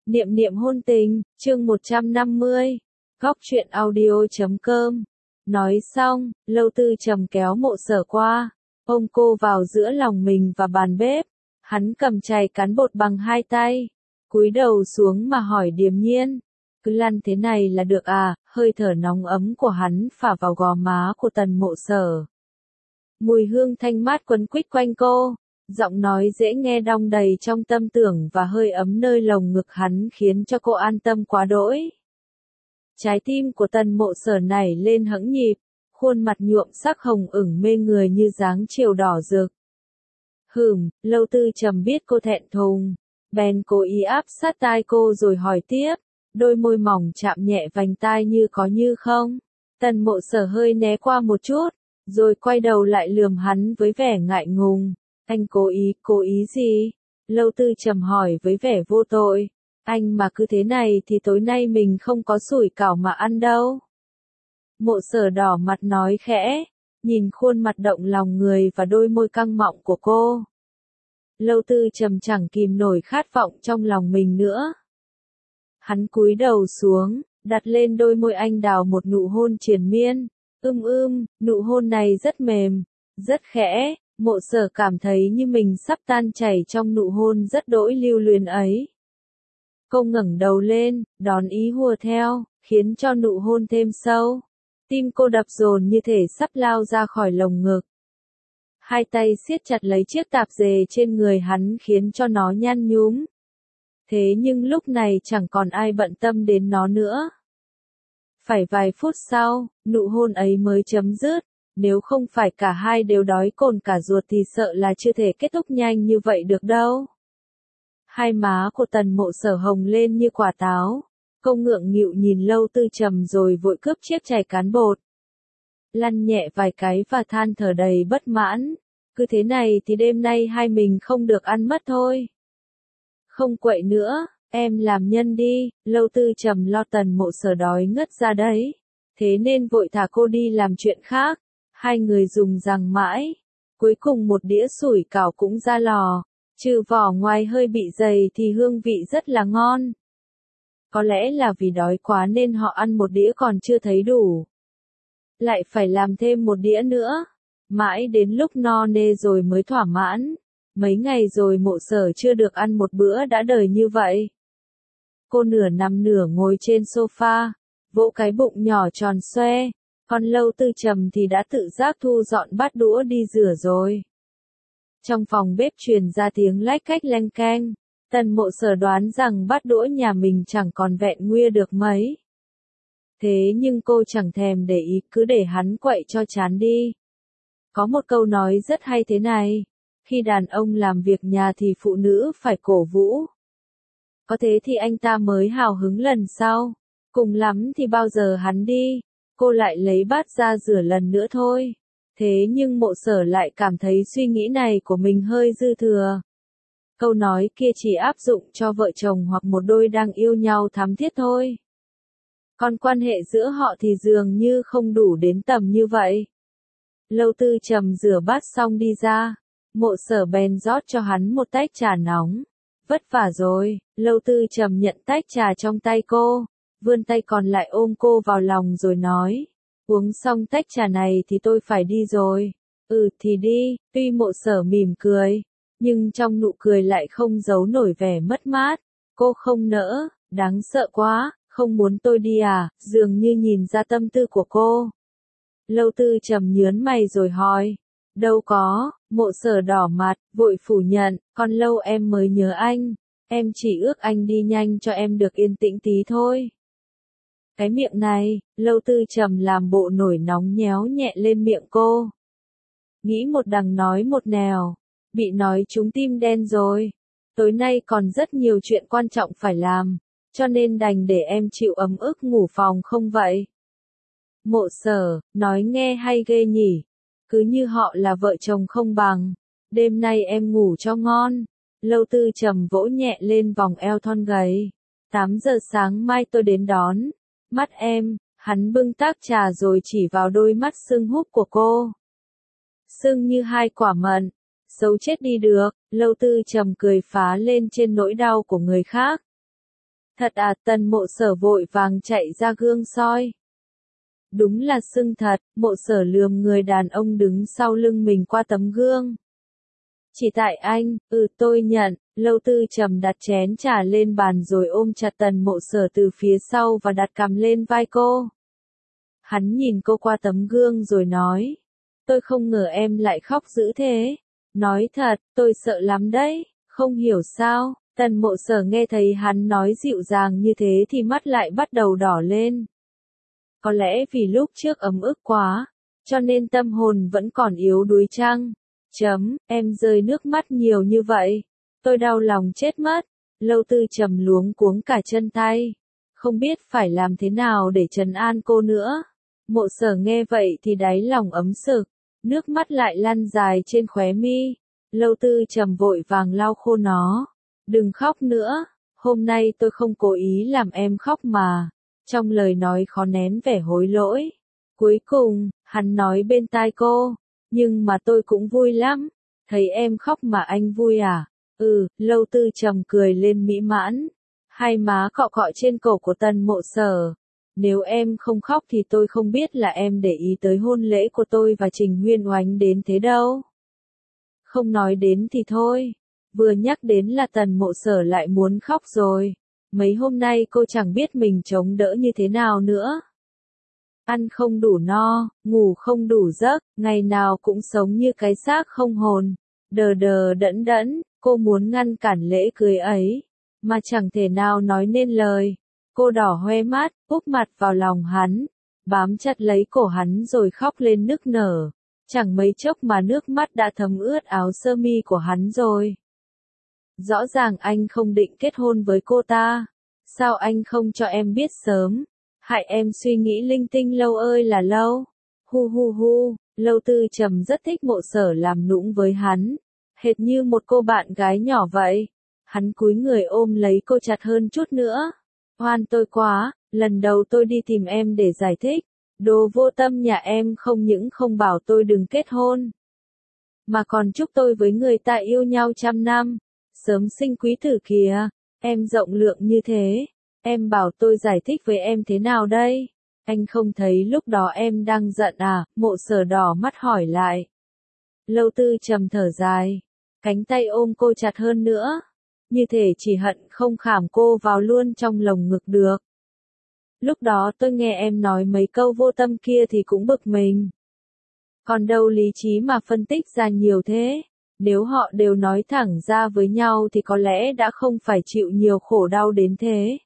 Niệm niệm hôn tình, chương 150, góc truyện audio.com. Nói xong, Lâu Tư Trầm kéo Mộ Sở qua, ôm cô vào giữa lòng mình và bàn bếp. Hắn cầm chày cán bột bằng hai tay, cúi đầu xuống mà hỏi điềm nhiên. Cứ lăn thế này là được à? Hơi thở nóng ấm của hắn phả vào gò má của Tần Mộ Sở. Mùi hương thanh mát quấn quýt quanh cô. Giọng nói dễ nghe đong đầy trong tâm tưởng và hơi ấm nơi lồng ngực hắn khiến cho cô an tâm quá đỗi. Trái tim của Tần Mộ Sở nảy lên hững nhịp, khuôn mặt nhuộm sắc hồng ửng mê người như dáng chiều đỏ rực. Lâu Tư Trầm biết cô thẹn thùng, bèn cố ý áp sát tai cô rồi hỏi tiếp, đôi môi mỏng chạm nhẹ vành tai như có như không. Tần Mộ Sở hơi né qua một chút, rồi quay đầu lại lườm hắn với vẻ ngại ngùng. Anh cố ý gì? Lâu Tư Trầm hỏi với vẻ vô tội. Anh mà cứ thế này thì tối nay mình không có sủi cảo mà ăn đâu. Mộ Sở đỏ mặt nói khẽ, nhìn khuôn mặt động lòng người và đôi môi căng mọng của cô. Lâu Tư Trầm chẳng kìm nổi khát vọng trong lòng mình nữa. Hắn cúi đầu xuống, đặt lên đôi môi anh đào một nụ hôn triền miên. Nụ hôn này rất mềm, rất khẽ. Mộ Sở cảm thấy như mình sắp tan chảy trong nụ hôn rất đỗi lưu luyến ấy. Cô ngẩng đầu lên, đón ý hùa theo, khiến cho nụ hôn thêm sâu. Tim cô đập dồn như thể sắp lao ra khỏi lồng ngực. Hai tay siết chặt lấy chiếc tạp dề trên người hắn khiến cho nó nhăn nhúm. Thế nhưng lúc này chẳng còn ai bận tâm đến nó nữa. Phải vài phút sau, nụ hôn ấy mới chấm dứt. Nếu không phải cả hai đều đói cồn cả ruột thì sợ là chưa thể kết thúc nhanh như vậy được đâu. Hai má của Tần Mộ Sở hồng lên như quả táo. Cô ngượng nghịu nhìn Lâu Tư Trầm rồi vội cướp chiếc chày cán bột. Lăn nhẹ vài cái và than thở đầy bất mãn. Cứ thế này thì đêm nay hai mình không được ăn mất thôi. Không quậy nữa, em làm nhân đi. Lâu Tư Trầm lo Tần Mộ Sở đói ngất ra đấy. Thế nên vội thả cô đi làm chuyện khác. Hai người dùng rằng mãi, cuối cùng một đĩa sủi cảo cũng ra lò, trừ vỏ ngoài hơi bị dày thì hương vị rất là ngon. Có lẽ là vì đói quá nên họ ăn một đĩa còn chưa thấy đủ. Lại phải làm thêm một đĩa nữa, mãi đến lúc no nê rồi mới thỏa mãn. Mấy ngày rồi Mộ Sở chưa được ăn một bữa đã đời như vậy. Cô nửa nằm nửa ngồi trên sofa, vỗ cái bụng nhỏ tròn xoe. Còn Lâu Tư Trầm thì đã tự giác thu dọn bát đũa đi rửa rồi. Trong phòng bếp truyền ra tiếng lách cách leng keng. Tần Mộ Sở đoán rằng bát đũa nhà mình chẳng còn vẹn nguyên được mấy. Thế nhưng cô chẳng thèm để ý, cứ để hắn quậy cho chán đi. Có một câu nói rất hay thế này. Khi đàn ông làm việc nhà thì phụ nữ phải cổ vũ. Có thế thì anh ta mới hào hứng lần sau. Cùng lắm thì bao giờ hắn đi. Cô lại lấy bát ra rửa lần nữa thôi. Thế nhưng Mộ Sở lại cảm thấy suy nghĩ này của mình hơi dư thừa. Câu nói kia chỉ áp dụng cho vợ chồng hoặc một đôi đang yêu nhau thắm thiết thôi. Còn quan hệ giữa họ thì dường như không đủ đến tầm như vậy. Lâu Tư Trầm rửa bát xong đi ra. Mộ Sở bèn rót cho hắn một tách trà nóng. Vất vả rồi. Lâu Tư Trầm nhận tách trà trong tay cô. Vươn tay còn lại ôm cô vào lòng rồi nói, uống xong tách trà này thì tôi phải đi rồi. Thì đi. Tuy Mộ Sở mỉm cười, nhưng trong nụ cười lại không giấu nổi vẻ mất mát. Cô không nỡ, đáng sợ quá, không muốn tôi đi à? Dường như nhìn ra tâm tư của cô. Lâu Tư Trầm nhớn mày rồi hỏi, đâu có. Mộ Sở đỏ mặt, vội phủ nhận, còn lâu em mới nhớ anh. Em chỉ ước anh đi nhanh cho em được yên tĩnh tí thôi. Cái miệng này, Lâu Tư Trầm làm bộ nổi nóng nhéo nhẹ lên miệng cô. Nghĩ một đằng nói một nẻo, bị nói trúng tim đen rồi. Tối nay còn rất nhiều chuyện quan trọng phải làm, cho nên đành để em chịu ấm ức ngủ phòng không vậy? Mộ Sở, nói nghe hay ghê nhỉ, cứ như họ là vợ chồng không bằng. Đêm nay em ngủ cho ngon. Lâu Tư Trầm vỗ nhẹ lên vòng eo thon gầy. 8 giờ sáng mai tôi đến đón. Mắt em, hắn bưng tách trà rồi chỉ vào đôi mắt sưng húp của cô. Sưng như hai quả mận. Xấu chết đi được. Lâu Tư Trầm cười phá lên trên nỗi đau của người khác. Thật à, Tần Mộ Sở vội vàng chạy ra gương soi. Đúng là sưng thật, Mộ Sở lườm người đàn ông đứng sau lưng mình qua tấm gương. Chỉ tại anh, tôi nhận, Lâu Tư Trầm đặt chén trà lên bàn rồi ôm chặt Tần Mộ Sở từ phía sau và đặt cằm lên vai cô. Hắn nhìn cô qua tấm gương rồi nói, tôi không ngờ em lại khóc dữ thế. Nói thật, tôi sợ lắm đấy, không hiểu sao. Tần Mộ Sở nghe thấy hắn nói dịu dàng như thế thì mắt lại bắt đầu đỏ lên. Có lẽ vì lúc trước ấm ức quá, cho nên tâm hồn vẫn còn yếu đuối chăng? Em rơi nước mắt nhiều như vậy. Tôi đau lòng chết mất. Lâu Tư Trầm luống cuống cả chân tay. Không biết phải làm thế nào để trấn an cô nữa. Mộ Sở nghe vậy thì đáy lòng ấm sực. Nước mắt lại lăn dài trên khóe mi. Lâu Tư Trầm vội vàng lau khô nó. Đừng khóc nữa. Hôm nay tôi không cố ý làm em khóc mà. Trong lời nói khó nén vẻ hối lỗi. Cuối cùng, hắn nói bên tai cô. Nhưng mà tôi cũng vui lắm. Thấy em khóc mà anh vui à? Lâu Tư Trầm cười lên mỹ mãn. Hai má cọ cọ trên cổ của Tần Mộ Sở. Nếu em không khóc thì tôi không biết là em để ý tới hôn lễ của tôi và Trình Huyên Oánh đến thế đâu. Không nói đến thì thôi. Vừa nhắc đến là Tần Mộ Sở lại muốn khóc rồi. Mấy hôm nay cô chẳng biết mình chống đỡ như thế nào nữa. Ăn không đủ no, ngủ không đủ giấc, ngày nào cũng sống như cái xác không hồn. Đờ đờ đẫn đẫn, cô muốn ngăn cản lễ cưới ấy, mà chẳng thể nào nói nên lời. Cô đỏ hoe mắt, úp mặt vào lòng hắn, bám chặt lấy cổ hắn rồi khóc lên nức nở. Chẳng mấy chốc mà nước mắt đã thấm ướt áo sơ mi của hắn rồi. Rõ ràng anh không định kết hôn với cô ta. Sao anh không cho em biết sớm? Hại em suy nghĩ linh tinh lâu ơi là lâu. Hu hu hu, Lâu Tư Trầm rất thích Mộ Sở làm nũng với hắn. Hệt như một cô bạn gái nhỏ vậy. Hắn cúi người ôm lấy cô chặt hơn chút nữa. Hoan tôi quá, lần đầu tôi đi tìm em để giải thích. Đồ vô tâm nhà em không những không bảo tôi đừng kết hôn, mà còn chúc tôi với người ta yêu nhau 100 năm. Sớm sinh quý tử kìa, em rộng lượng như thế. Em bảo tôi giải thích với em thế nào đây? Anh không thấy lúc đó em đang giận à? Mộ Sở đỏ mắt hỏi lại. Lâu Tư Trầm thở dài, cánh tay ôm cô chặt hơn nữa. Như thể chỉ hận không khảm cô vào luôn trong lồng ngực được. Lúc đó tôi nghe em nói mấy câu vô tâm kia thì cũng bực mình. Còn đâu lý trí mà phân tích ra nhiều thế. Nếu họ đều nói thẳng ra với nhau thì có lẽ đã không phải chịu nhiều khổ đau đến thế.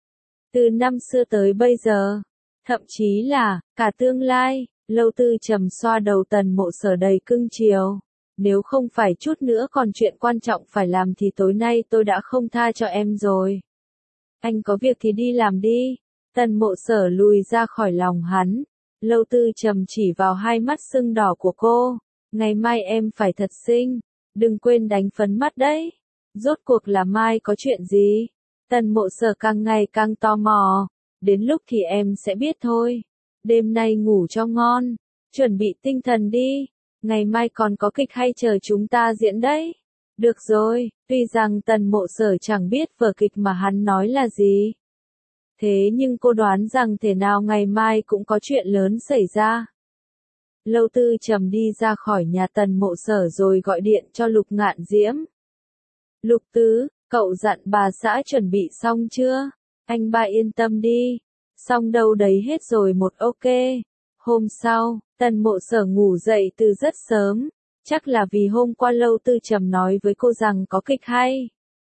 Từ năm xưa tới bây giờ, thậm chí là, cả tương lai, Lâu Tư Trầm xoa đầu Tần Mộ Sở đầy cưng chiều. Nếu không phải chút nữa còn chuyện quan trọng phải làm thì tối nay tôi đã không tha cho em rồi. Anh có việc thì đi làm đi. Tần Mộ Sở lùi ra khỏi lòng hắn. Lâu Tư Trầm chỉ vào hai mắt sưng đỏ của cô. Ngày mai em phải thật xinh. Đừng quên đánh phấn mắt đấy. Rốt cuộc là mai có chuyện gì? Tần Mộ Sở càng ngày càng tò mò. Đến lúc thì em sẽ biết thôi. Đêm nay ngủ cho ngon. Chuẩn bị tinh thần đi. Ngày mai còn có kịch hay chờ chúng ta diễn đấy. Được rồi, tuy rằng Tần Mộ Sở chẳng biết vở kịch mà hắn nói là gì. Thế nhưng cô đoán rằng thể nào ngày mai cũng có chuyện lớn xảy ra. Lâu Tư Trầm đi ra khỏi nhà Tần Mộ Sở rồi gọi điện cho Lục Ngạn Diễm. Lục Tứ, cậu dặn bà xã chuẩn bị xong chưa? Anh ba yên tâm đi. Xong đâu đấy hết rồi một ok. Hôm sau, Tần Mộ Sở ngủ dậy từ rất sớm. Chắc là vì hôm qua Lâu Tư Trầm nói với cô rằng có kịch hay.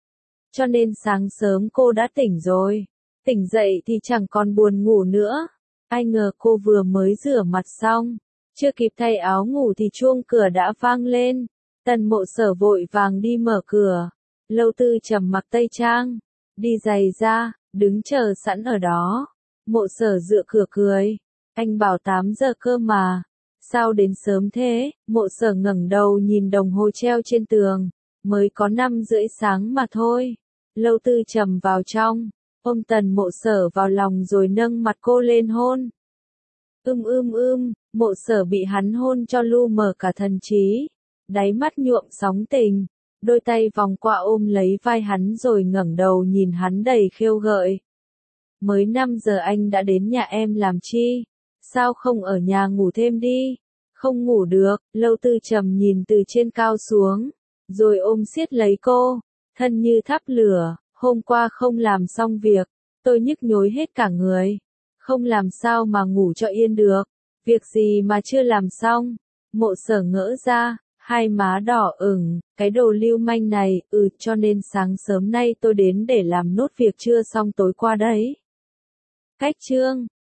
Cho nên sáng sớm cô đã tỉnh rồi. Tỉnh dậy thì chẳng còn buồn ngủ nữa. Ai ngờ cô vừa mới rửa mặt xong. Chưa kịp thay áo ngủ thì chuông cửa đã vang lên. Tần Mộ Sở vội vàng đi mở cửa. Lâu Tư Trầm mặc tây trang, đi giày ra, đứng chờ sẵn ở đó. Mộ Sở dựa cửa cười. Anh bảo 8 giờ cơ mà. Sao đến sớm thế? Mộ Sở ngẩng đầu nhìn đồng hồ treo trên tường. Mới có 5:30 sáng mà thôi. Lâu Tư Trầm vào trong, ôm Tần Mộ Sở vào lòng rồi nâng mặt cô lên hôn. Mộ Sở bị hắn hôn cho lu mờ cả thần trí. Đáy mắt nhuộm sóng tình. đôi tay vòng qua ôm lấy vai hắn rồi ngẩng đầu nhìn hắn đầy khêu gợi. Mới 5 giờ anh đã đến nhà em làm chi? Sao không ở nhà ngủ thêm đi? Không ngủ được, Lâu Tư Trầm nhìn từ trên cao xuống, rồi ôm siết lấy cô, thân như thắp lửa, hôm qua không làm xong việc, tôi nhức nhối hết cả người, không làm sao mà ngủ cho yên được, việc gì mà chưa làm xong, Mộ Sở ngỡ ra, hai má đỏ ửng, cái đồ lưu manh này, cho nên sáng sớm nay tôi đến để làm nốt việc chưa xong tối qua đấy. Cách chương